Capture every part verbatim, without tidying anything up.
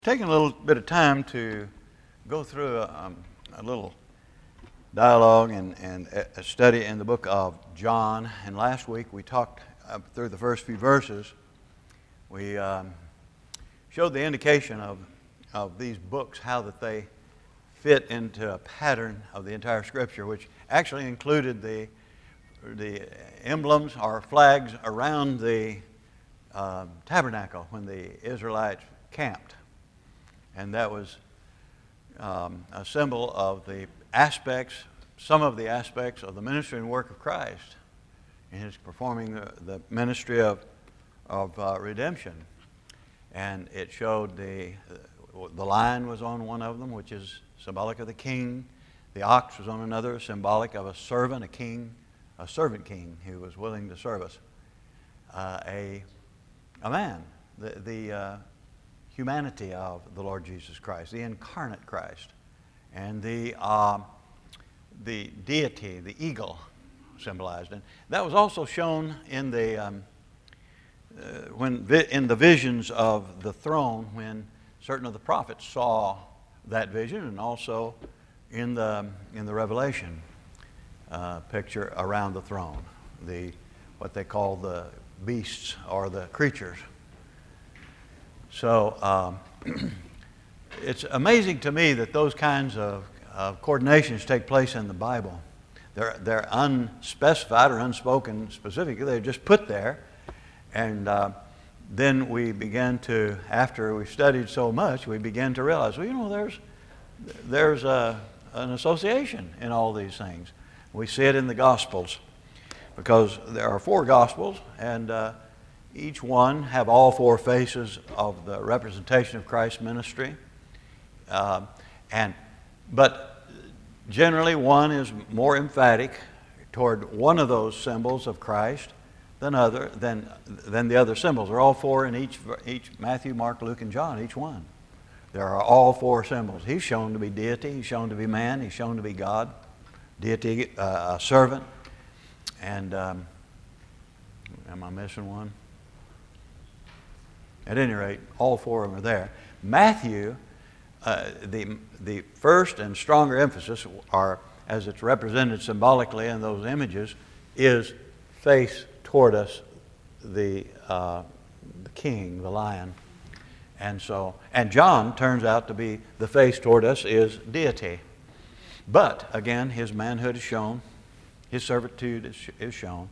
Taking a little bit of time to go through a, um, a little dialogue and, and a study in the book of John. And last week we talked uh, through the first few verses. We um, showed the indication of, of these books, how that they fit into a pattern of the entire Scripture, which actually included the, the emblems or flags around the uh, tabernacle when the Israelites camped. And that was um, a symbol of the aspects, some of the aspects of the ministry and work of Christ in his performing the, the ministry of, of uh, redemption. And it showed the, the lion was on one of them, which is symbolic of the king. The ox was on another, symbolic of a servant, a king, a servant king who was willing to serve us. Uh, a, a man, the, the uh, humanity of the Lord Jesus Christ, the incarnate Christ, and the uh, the deity, the eagle, symbolized. And that was also shown in the um, uh, when vi- in the visions of the throne, when certain of the prophets saw that vision, and also in the in the Revelation uh, picture around the throne, the what they call the beasts or the creatures. So um, it's amazing to me that those kinds of, of coordinations take place in the Bible. They're, they're unspecified or unspoken specifically. They're just put there. And uh, then we began to, after we studied so much, we began to realize, well, you know, there's, there's a, an association in all these things. We see it in the Gospels because there are four Gospels, and uh, each one have all four faces of the representation of Christ's ministry. Uh, and, but generally one is more emphatic toward one of those symbols of Christ than, other, than, than the other symbols. They're all four in each, each Matthew, Mark, Luke, and John, each one. There are all four symbols. He's shown to be deity, he's shown to be man, he's shown to be God, deity, uh, a servant. And um, am I missing one? At any rate, all four of them are there. Matthew, uh, the, the first and stronger emphasis, are, as it's represented symbolically in those images, is face toward us, the, uh, the king, the lion. And so, and John turns out to be the face toward us is deity. But, again, his manhood is shown, his servitude is, is shown.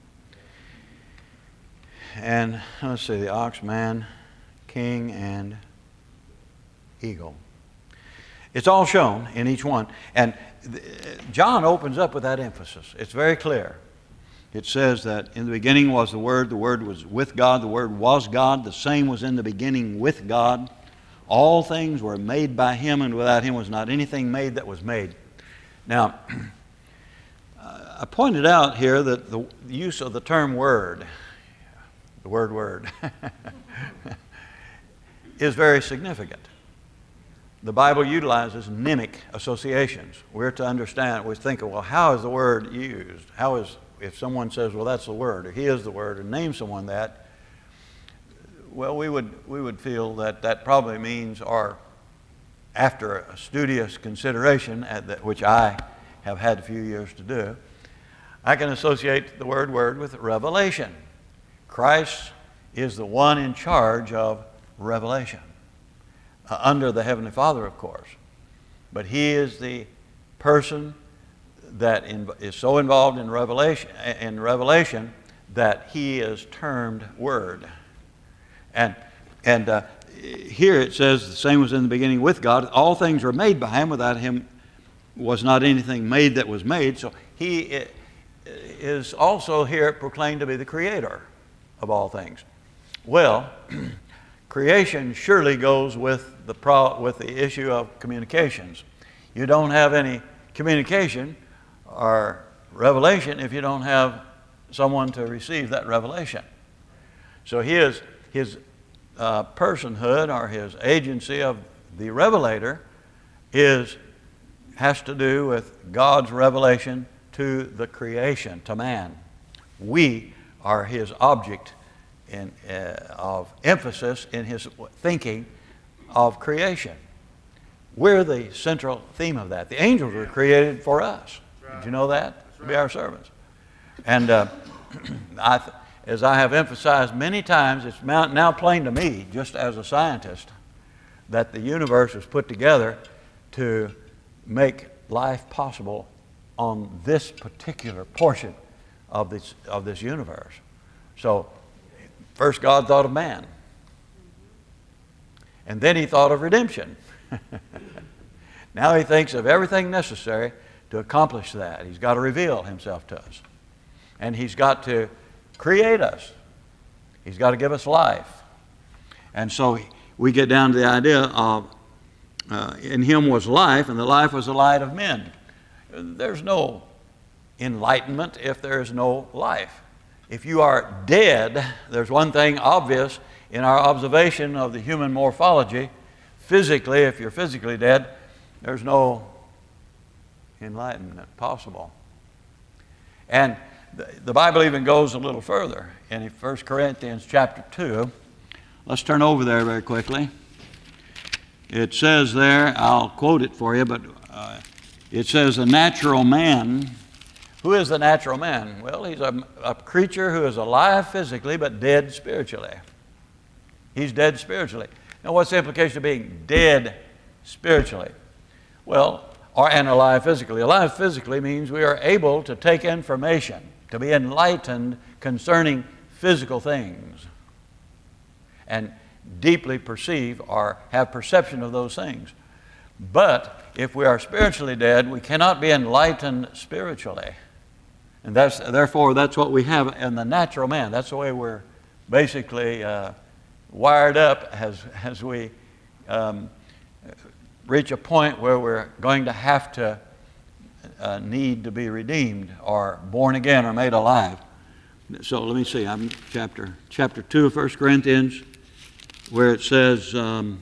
And let's see, the ox, man, king, and eagle. It's all shown in each one. And John opens up with that emphasis. It's very clear. It says that in the beginning was the Word, the Word was with God, the Word was God, the same was in the beginning with God. All things were made by Him, and without Him was not anything made that was made. Now, I pointed out here that the use of the term word, the word word, is very significant. The Bible utilizes mnemic associations. We're to understand, we think, well, how is the word used? How is, if someone says, well, that's the word, or he is the word, or name someone that, well, we would, we would feel that that probably means, or after a studious consideration, at the, which I have had a few years to do, I can associate the word word with revelation. Christ is the one in charge of revelation, uh, under the Heavenly Father, of course. But He is the person that in, is so involved in revelation, in revelation that He is termed Word. And, and uh, here it says, the same was in the beginning with God. All things were made by Him. Without Him was not anything made that was made. So He is also here proclaimed to be the Creator of all things. Well, creation surely goes with the pro- with the issue of communications. You don't have any communication or revelation if you don't have someone to receive that revelation. So his his uh, personhood or his agency of the revelator is has to do with God's revelation to the creation, to man. We are His object in, uh, of emphasis in His thinking of creation. We're the central theme of that. The angels were created for us. Did you know that? To be our servants. And uh, I, as I have emphasized many times, it's now plain to me, just as a scientist, that the universe was put together to make life possible on this particular portion of this, of this universe. So, first God thought of man. And then he thought of redemption. Now he thinks of everything necessary to accomplish that. He's got to reveal himself to us. And he's got to create us. He's got to give us life. And so we get down to the idea of uh, in him was life, and the life was the light of men. There's no enlightenment if there is no life. If you are dead, there's one thing obvious in our observation of the human morphology. Physically, if you're physically dead, there's no enlightenment possible. And the, the Bible even goes a little further. In First Corinthians chapter two, let's turn over there very quickly. It says there, I'll quote it for you, but uh, it says, a natural man. Who is the natural man? Well, he's a, a creature who is alive physically but dead spiritually. He's dead spiritually. Now, what's the implication of being dead spiritually? Well, or and alive physically. Alive physically means we are able to take information, to be enlightened concerning physical things, and deeply perceive or have perception of those things. But if we are spiritually dead, we cannot be enlightened spiritually. And that's, therefore, that's what we have in the natural man. That's the way we're basically uh, wired up as, as we um, reach a point where we're going to have to uh, need to be redeemed or born again or made alive. So let me see, I'm chapter, chapter two of First Corinthians, where it says, um,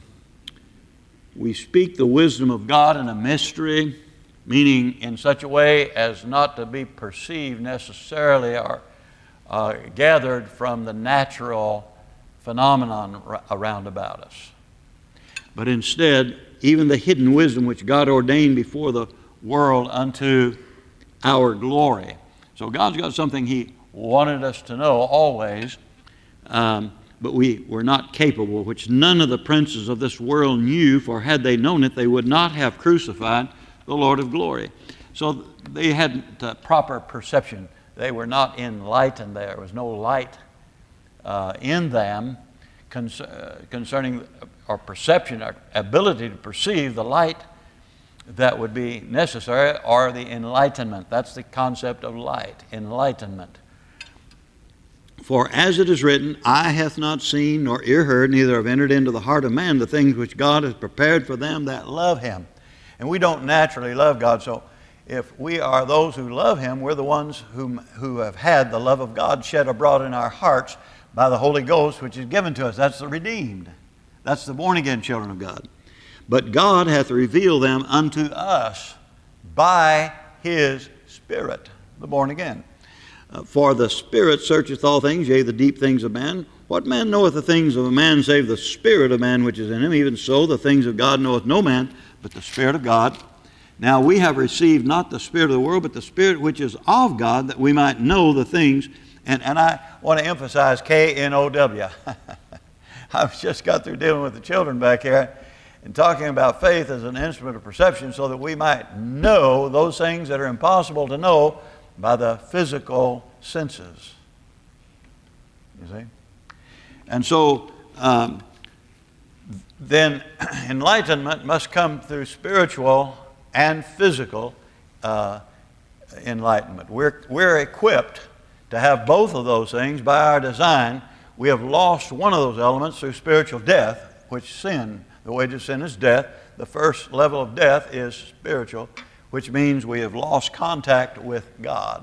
we speak the wisdom of God in a mystery, meaning in such a way as not to be perceived necessarily or uh, gathered from the natural phenomenon r- around about us. But instead, even the hidden wisdom which God ordained before the world unto our glory. So God's got something He wanted us to know always, um, but we were not capable, which none of the princes of this world knew, for had they known it, they would not have crucified the Lord of glory. So they hadn't uh, proper perception. They were not enlightened. There was no light uh, in them con- uh, concerning our perception, our ability to perceive the light that would be necessary, or the enlightenment. That's the concept of light, enlightenment. For as it is written, eye hath not seen, nor ear heard, neither have entered into the heart of man the things which God has prepared for them that love Him. And we don't naturally love God, so if we are those who love Him, we're the ones whom, who have had the love of God shed abroad in our hearts by the Holy Ghost, which is given to us. That's the redeemed. That's the born-again children of God. But God hath revealed them unto us by His Spirit, the born again. Uh, for the Spirit searcheth all things, yea, the deep things of man. What man knoweth the things of a man, save the Spirit of man which is in him? Even so, the things of God knoweth no man, but the Spirit of God. Now we have received not the spirit of the world, but the Spirit which is of God, that we might know the things. And, and I want to emphasize K N O W. I've just got through dealing with the children back here and talking about faith as an instrument of perception so that we might know those things that are impossible to know by the physical senses. You see? And so um, then enlightenment must come through spiritual and physical uh, enlightenment. We're, we're equipped to have both of those things by our design. We have lost one of those elements through spiritual death, which sin, the wages of sin is death. The first level of death is spiritual, which means we have lost contact with God.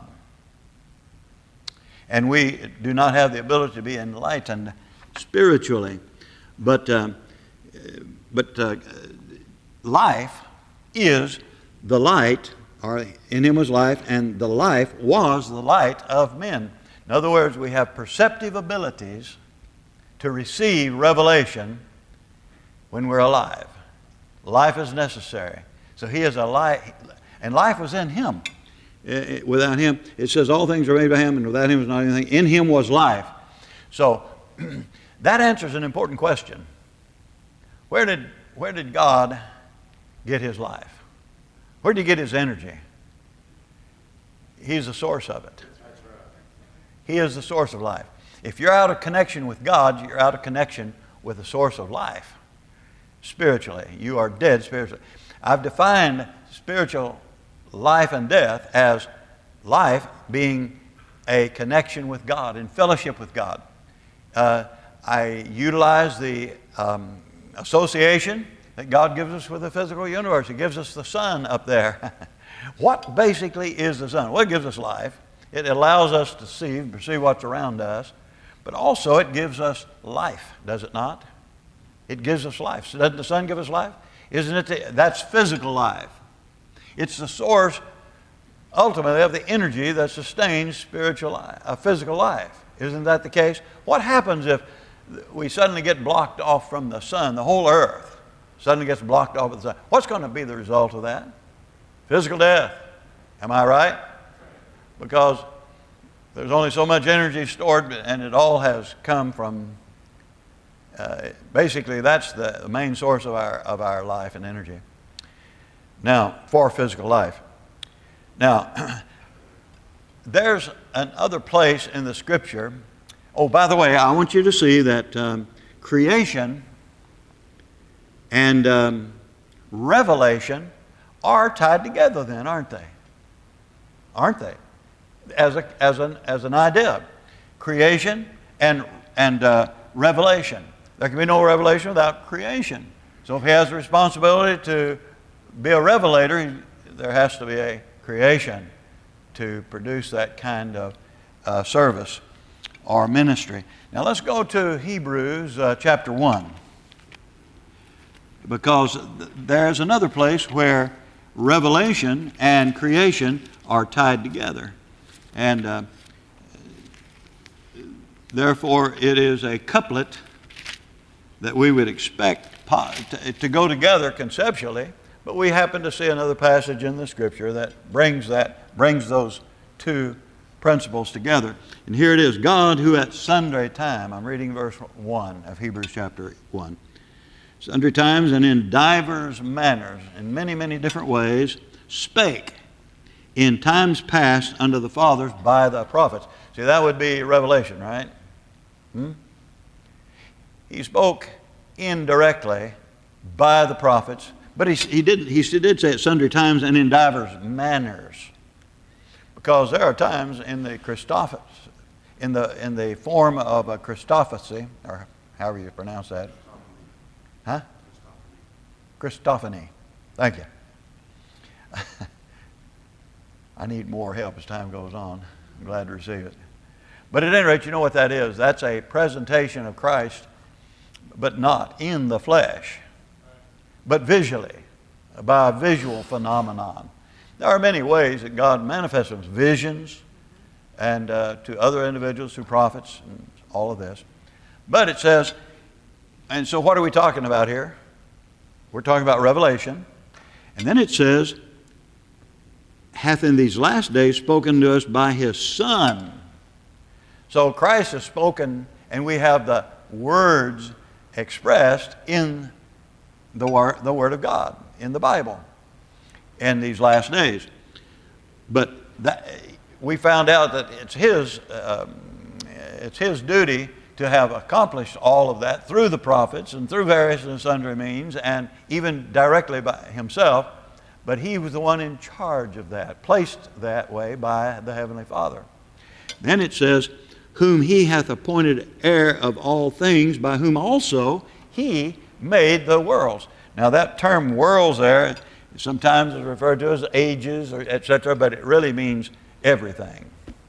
And we do not have the ability to be enlightened spiritually. But, uh, but uh, life is the light, or in Him was life, and the life was the light of men. In other words, we have perceptive abilities to receive revelation when we're alive. Life is necessary. So he is a life, and life was in him. It, it, without him, it says all things are made by him, and without him is not anything. In him was life. So that answers an important question. Where did, where did God get his life? Where did he get his energy? He's the source of it. He is the source of life. If you're out of connection with God, you're out of connection with the source of life. Spiritually, you are dead spiritually. I've defined spiritual life and death as life being a connection with God, in fellowship with God. Uh, I utilize the um, association that God gives us with the physical universe. He gives us the sun up there. What basically is the sun? Well, it gives us life. It allows us to see, perceive what's around us, but also it gives us life, does it not? It gives us life. So doesn't the sun give us life? Isn't it? The, that's physical life. It's the source, ultimately, of the energy that sustains spiritual life, uh, physical life. Isn't that the case? What happens if we suddenly get blocked off from the sun? The whole earth suddenly gets blocked off of the sun. What's going to be the result of that? Physical death. Am I right? Because there's only so much energy stored, and it all has come from Uh, basically, that's the, the main source of our, of our life and energy. Now, for physical life. Now, there's another place in the Scripture. Oh, by the way, I want you to see that um, creation and um, revelation are tied together then, aren't they? Aren't they? As, a, as, an, as an idea. Creation and, and uh, revelation. There can be no revelation without creation. So if he has the responsibility to be a revelator, there has to be a creation to produce that kind of uh, service or ministry. Now let's go to Hebrews uh, chapter one. Because th- there's another place where revelation and creation are tied together. And uh, therefore it is a couplet that we would expect to go together conceptually, but we happen to see another passage in the Scripture that brings that brings those two principles together. And here it is: God, who at sundry time, I'm reading verse one of Hebrews chapter one, sundry times and in divers manners, in many, many different ways, spake in times past unto the fathers by the prophets. See, that would be revelation, right? Hmm? He spoke indirectly by the prophets, but he, he, did, he did say it sundry times and in divers manners. Because there are times in the Christophany, in the, in the form of a Christophacy, or however you pronounce that. Huh? Christophany. Thank you. I need more help as time goes on. I'm glad to receive it. But at any rate, you know what that is. That's a presentation of Christ, but not in the flesh, but visually, by a visual phenomenon. There are many ways that God manifests his visions and uh, to other individuals, through prophets, and all of this. But it says, and so what are we talking about here? We're talking about revelation. And then it says, hath in these last days spoken to us by his Son. So Christ has spoken, and we have the words expressed in the word, the Word of God, in the Bible, in these last days. But that, we found out that it's his, um, it's his duty to have accomplished all of that through the prophets and through various and sundry means, and even directly by himself. But he was the one in charge of that, placed that way by the Heavenly Father. Then it says, whom he hath appointed heir of all things, by whom also he made the worlds. Now that term worlds there sometimes is referred to as ages, or et cetera, but it really means everything.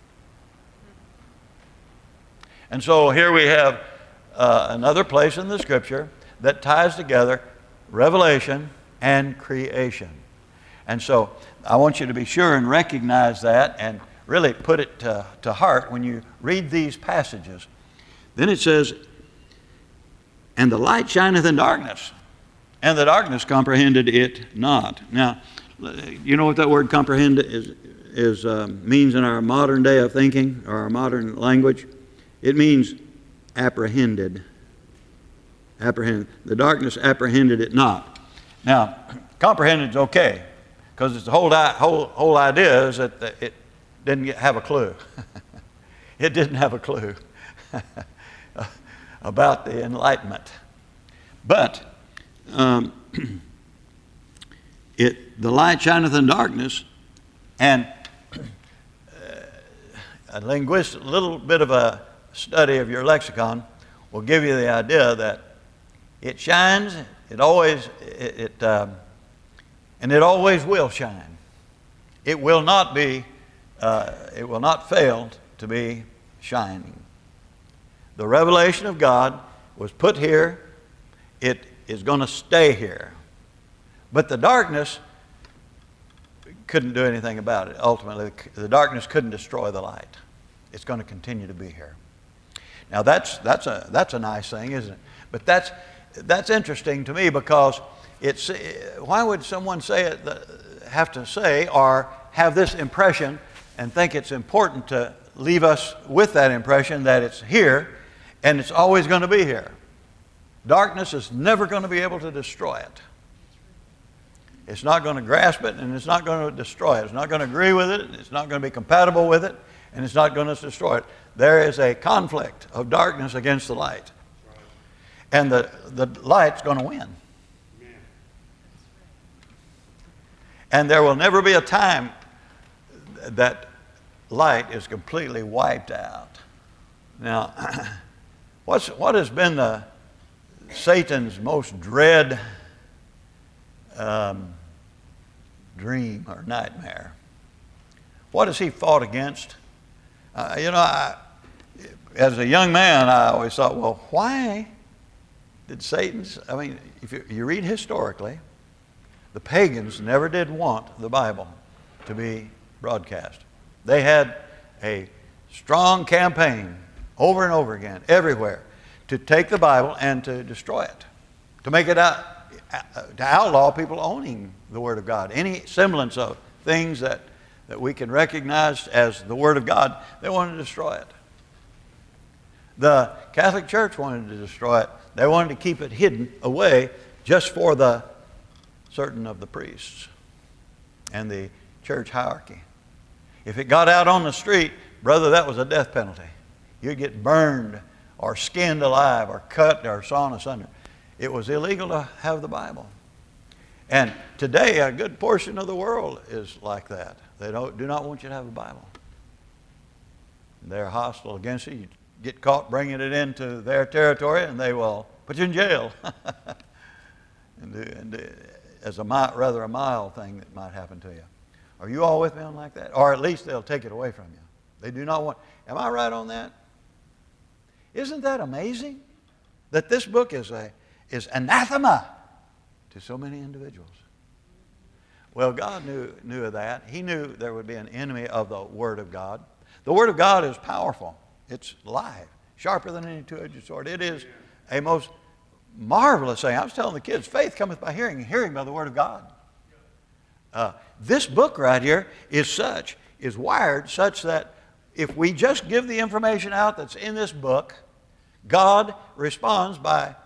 And so here we have uh, another place in the Scripture that ties together revelation and creation. And so I want you to be sure and recognize that and really put it to, to heart when you read these passages. Then it says, and the light shineth in darkness. and the darkness comprehended it not. Now, you know what that word comprehend is, is um, means in our modern day of thinking, or our modern language? It means apprehended. Apprehend. The darkness apprehended it not. Now, comprehended is okay, because the whole, whole, whole idea is that it didn't get, have a clue. It didn't have a clue about the Enlightenment. But um, it, the light shineth in darkness, and uh, a linguist, a little bit of a study of your lexicon will give you the idea that it shines, it always, it, it um, and it always will shine. It will not be, uh, it will not fail to be shining. The revelation of God was put here. It is going to stay here. But the darkness couldn't do anything about it. Ultimately, the darkness couldn't destroy the light. It's going to continue to be here. Now that's that's a that's a nice thing, isn't it? But that's that's interesting to me, because it's why would someone say it have to say or have this impression and think it's important to leave us with that impression that it's here and it's always going to be here? Darkness is never going to be able to destroy it. It's not going to grasp it, and it's not going to destroy it. It's not going to agree with it. It's not going to be compatible with it, and it's not going to destroy it. There is a conflict of darkness against the light. And the, the light's going to win. And there will never be a time that light is completely wiped out. Now, what's, what has been the Satan's most dread um, dream or nightmare? What has he fought against? Uh, you know, I, as a young man, I always thought, well, why did Satan's, I mean, if you, you read historically, the pagans never did want the Bible to be broadcast. They had a strong campaign over and over again, everywhere, to take the Bible and to destroy it, to make it out, to outlaw people owning the Word of God. Any semblance of things that, that we can recognize as the Word of God, they wanted to destroy it. The Catholic Church wanted to destroy it. They wanted to keep it hidden away just for the certain of the priests and the church hierarchy. If it got out on the street, brother, that was a death penalty. You'd get burned or skinned alive or cut or sawn asunder. It was illegal to have the Bible. And today, a good portion of the world is like that. They don't, do not want you to have a Bible. They're hostile against it. You get caught bringing it into their territory, and they will put you in jail. and, do, and do, as a rather a mild thing that might happen to you. Are you all with me on like that? Or at least they'll take it away from you. They do not want. Am I right on that? Isn't that amazing? That this book is a is anathema to so many individuals. Well, God knew knew of that. He knew there would be an enemy of the Word of God. The Word of God is powerful. It's live, sharper than any two-edged sword. It is a most marvelous thing. I was telling the kids, faith cometh by hearing, and hearing by the Word of God. Uh, this book right here is such, is wired such that if we just give the information out that's in this book, God responds by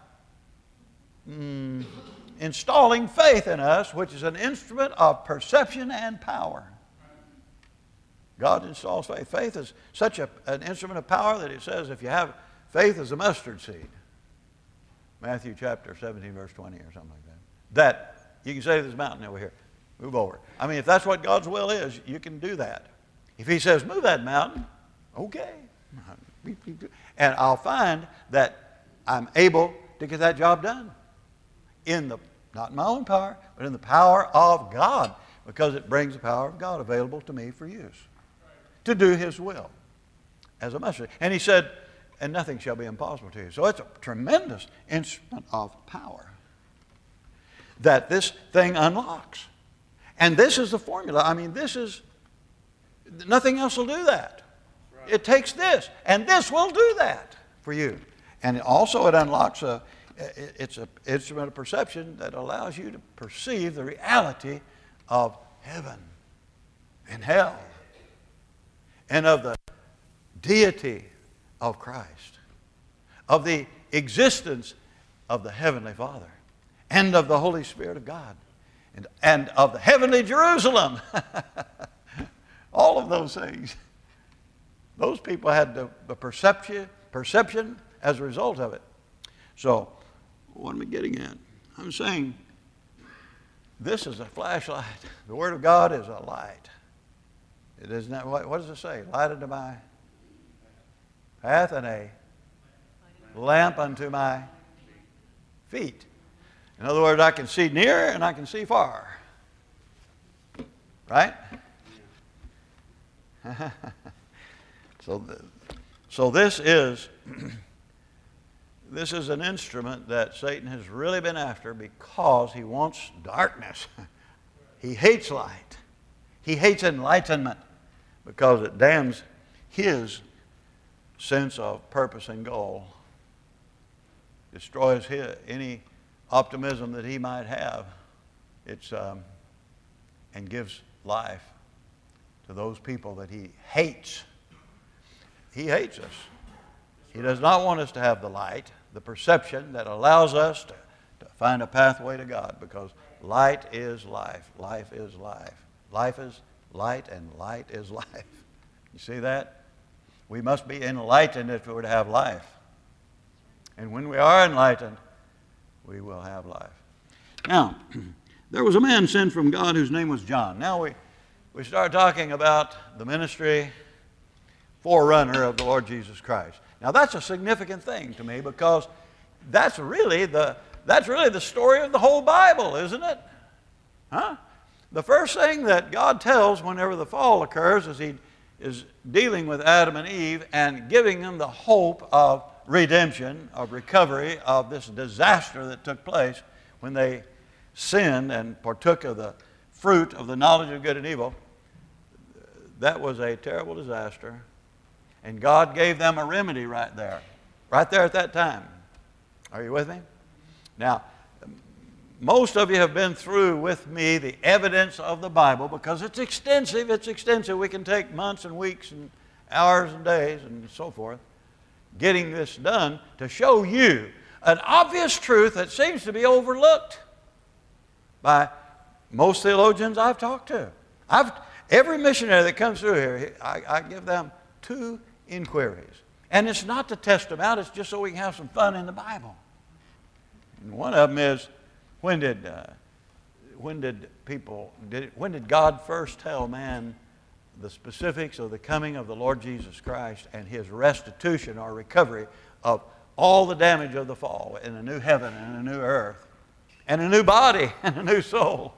mm, installing faith in us, which is an instrument of perception and power. God installs faith. Faith is such a, an instrument of power that it says if you have faith as a mustard seed, Matthew chapter seventeen, verse twenty or something like that, that you can say to this mountain over here, move over. I mean, if that's what God's will is, you can do that. If He says, move that mountain, okay. And I'll find that I'm able to get that job done. In the, not in my own power, but in the power of God, because it brings the power of God available to me for use. To do His will as a messenger. And He said, and nothing shall be impossible to you. So it's a tremendous instrument of power that this thing unlocks. And this is the formula. I mean, this is, nothing else will do that. Right. It takes this, and this will do that for you. And also it unlocks a, It's an instrument of perception that allows you to perceive the reality of heaven and hell and of the deity of Christ, of the existence of the Heavenly Father and of the Holy Spirit of God and, and of the heavenly Jerusalem. All of those things. Those people had the, the perception, perception as a result of it. So, what am I getting at? I'm saying this is a flashlight. The Word of God is a light. It is not, what, what does it say? Light unto my path and a lamp unto my feet. In other words, I can see near and I can see far. Right? so, the, so this is this is an instrument that Satan has really been after because he wants darkness. He hates light. He hates enlightenment because it damns his sense of purpose and goal. Destroys his, any optimism that he might have. It's um, and gives life to those people that he hates. He hates us. He does not want us to have the light, the perception that allows us to, to find a pathway to God, because light is life. Life is life. Life is light and light is life. You see that? We must be enlightened if we were to have life. And when we are enlightened, we will have life. Now, there was a man sent from God whose name was John. Now we, we start talking about the ministry forerunner of the Lord Jesus Christ. Now that's a significant thing to me, because that's really the that's really the story of the whole Bible, isn't it? Huh? The first thing that God tells whenever the fall occurs is He is dealing with Adam and Eve and giving them the hope of redemption, of recovery, of this disaster that took place when they sinned and partook of the fruit of the knowledge of good and evil. That was a terrible disaster. And God gave them a remedy right there. Right there at that time. Are you with me? Now, most of you have been through with me the evidence of the Bible, because it's extensive. It's extensive. We can take months and weeks and hours and days and so forth getting this done to show you an obvious truth that seems to be overlooked by most theologians I've talked to. I've, every missionary that comes through here, I, I give them two inquiries. And it's not to test them out, it's just so we can have some fun in the Bible. And one of them is, when did, uh, when did people, did, when did God first tell man the specifics of the coming of the Lord Jesus Christ and His restitution or recovery of all the damage of the fall in a new heaven and a new earth and a new body and a new soul?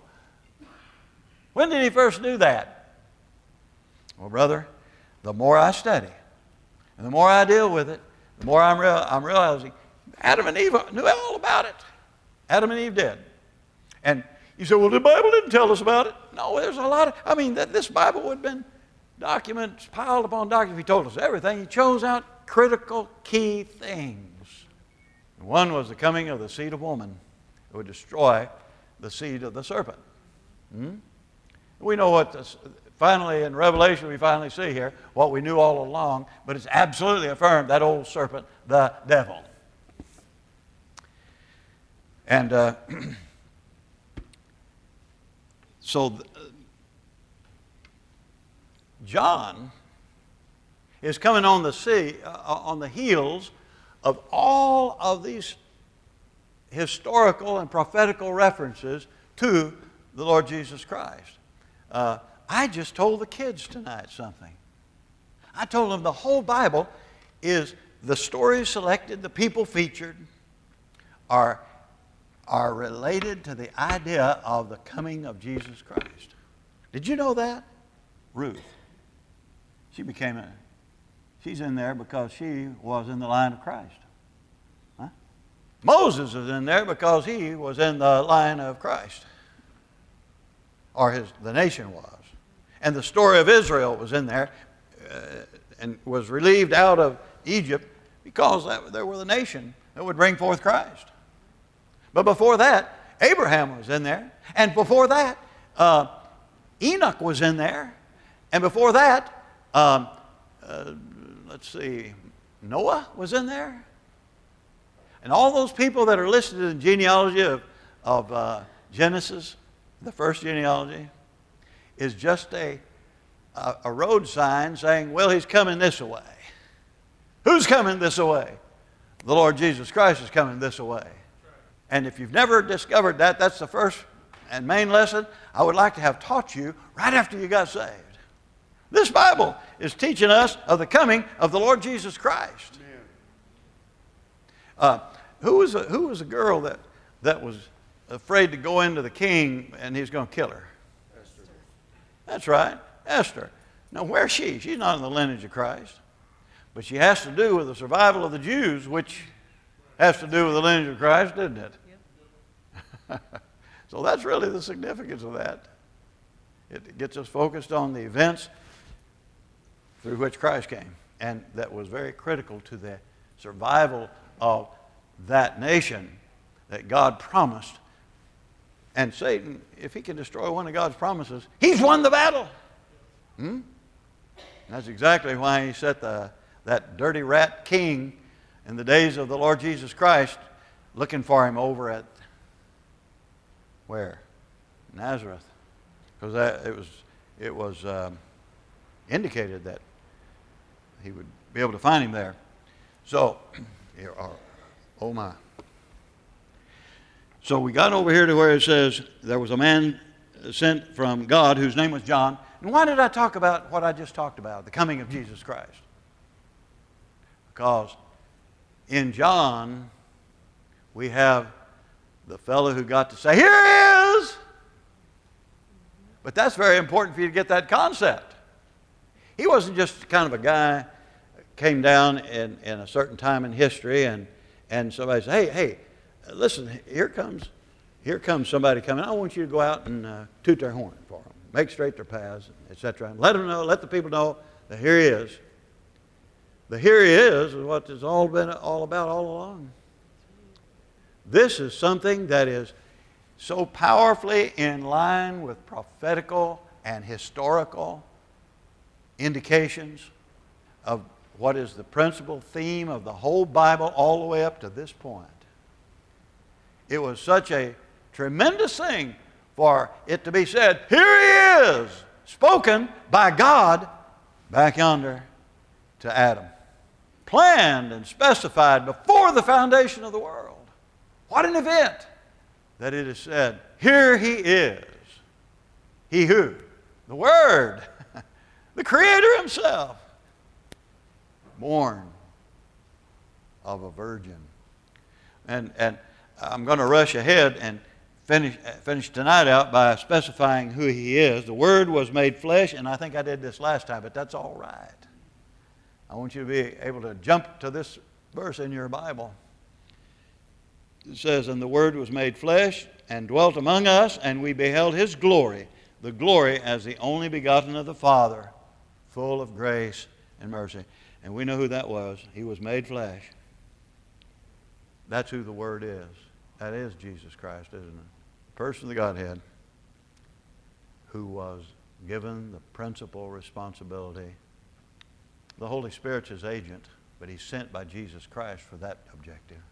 When did He first do that? Well, brother, the more I study and the more I deal with it, the more I'm, real, I'm realizing Adam and Eve knew all about it. Adam and Eve did. And you say, well, the Bible didn't tell us about it. No, there's a lot of, I mean, that this Bible would have been documents piled upon documents. If He told us everything, He chose out critical, key things. And one was the coming of the seed of woman that would destroy the seed of the serpent. Hmm? We know what this, finally in Revelation we finally see here, what we knew all along, but it's absolutely affirmed, that old serpent, the devil. And uh, so th- John is coming on the sea, uh, on the heels of all of these historical and prophetical references to the Lord Jesus Christ. Uh, I just told the kids tonight something. I told them the whole Bible is the stories selected, the people featured are, are related to the idea of the coming of Jesus Christ. Did you know that? Ruth. She became a, she's in there because she was in the line of Christ. Huh? Moses is in there because he was in the line of Christ. Or his, the nation was. And the story of Israel was in there uh, and was relieved out of Egypt because that, they were the nation that would bring forth Christ. But before that, Abraham was in there. And before that, uh, Enoch was in there. And before that, um, uh, let's see, Noah was in there. And all those people that are listed in the genealogy of, of uh, Genesis, the first genealogy, is just a, a, a road sign saying, well, he's coming this way. Who's coming this way? The Lord Jesus Christ is coming this way. And if you've never discovered that, that's the first and main lesson I would like to have taught you right after you got saved. This Bible is teaching us of the coming of the Lord Jesus Christ. Uh, who was a, who was a girl that, that was afraid to go into the king and he was going to kill her? Esther. That's right, Esther. Now, where's she? She's not in the lineage of Christ. But she has to do with the survival of the Jews, which has to do with the lineage of Christ, doesn't it? Yep. So that's really the significance of that. It gets us focused on the events through which Christ came. And that was very critical to the survival of that nation that God promised. And Satan, if he can destroy one of God's promises, he's won the battle. Hmm? That's exactly why he set the, that dirty rat king in the days of the Lord Jesus Christ looking for him over at where? Nazareth. Because that, it was, it was um, indicated that he would be able to find him there. So, here are, oh my. So we got over here to where it says, there was a man sent from God whose name was John. And why did I talk about what I just talked about, the coming of Jesus Christ? Because in John, we have the fellow who got to say, here he is! But that's very important for you to get that concept. He wasn't just kind of a guy came down in, in a certain time in history and, and somebody said, hey, hey, listen, here comes, here comes somebody coming. I want you to go out and uh, toot their horn for them, make straight their paths, et cetera. Let them know, let the people know that here he is. The here he is is what it's all been all about all along. This is something that is so powerfully in line with prophetical and historical indications of what is the principal theme of the whole Bible all the way up to this point. It was such a tremendous thing for it to be said, here he is, spoken by God back yonder to Adam. Planned and specified before the foundation of the world. What an event that it is said, here he is. He who? The Word, the Creator himself, born of a virgin. And, and I'm going to rush ahead and finish, finish tonight out by specifying who he is. The Word was made flesh, and I think I did this last time, but that's all right. I want you to be able to jump to this verse in your Bible. It says, and the Word was made flesh and dwelt among us, and we beheld his glory, the glory as the only begotten of the Father, full of grace and mercy. And we know who that was. He was made flesh. That's who the Word is. That is Jesus Christ, isn't it? The person of the Godhead who was given the principal responsibility. The Holy Spirit's his agent, but he's sent by Jesus Christ for that objective.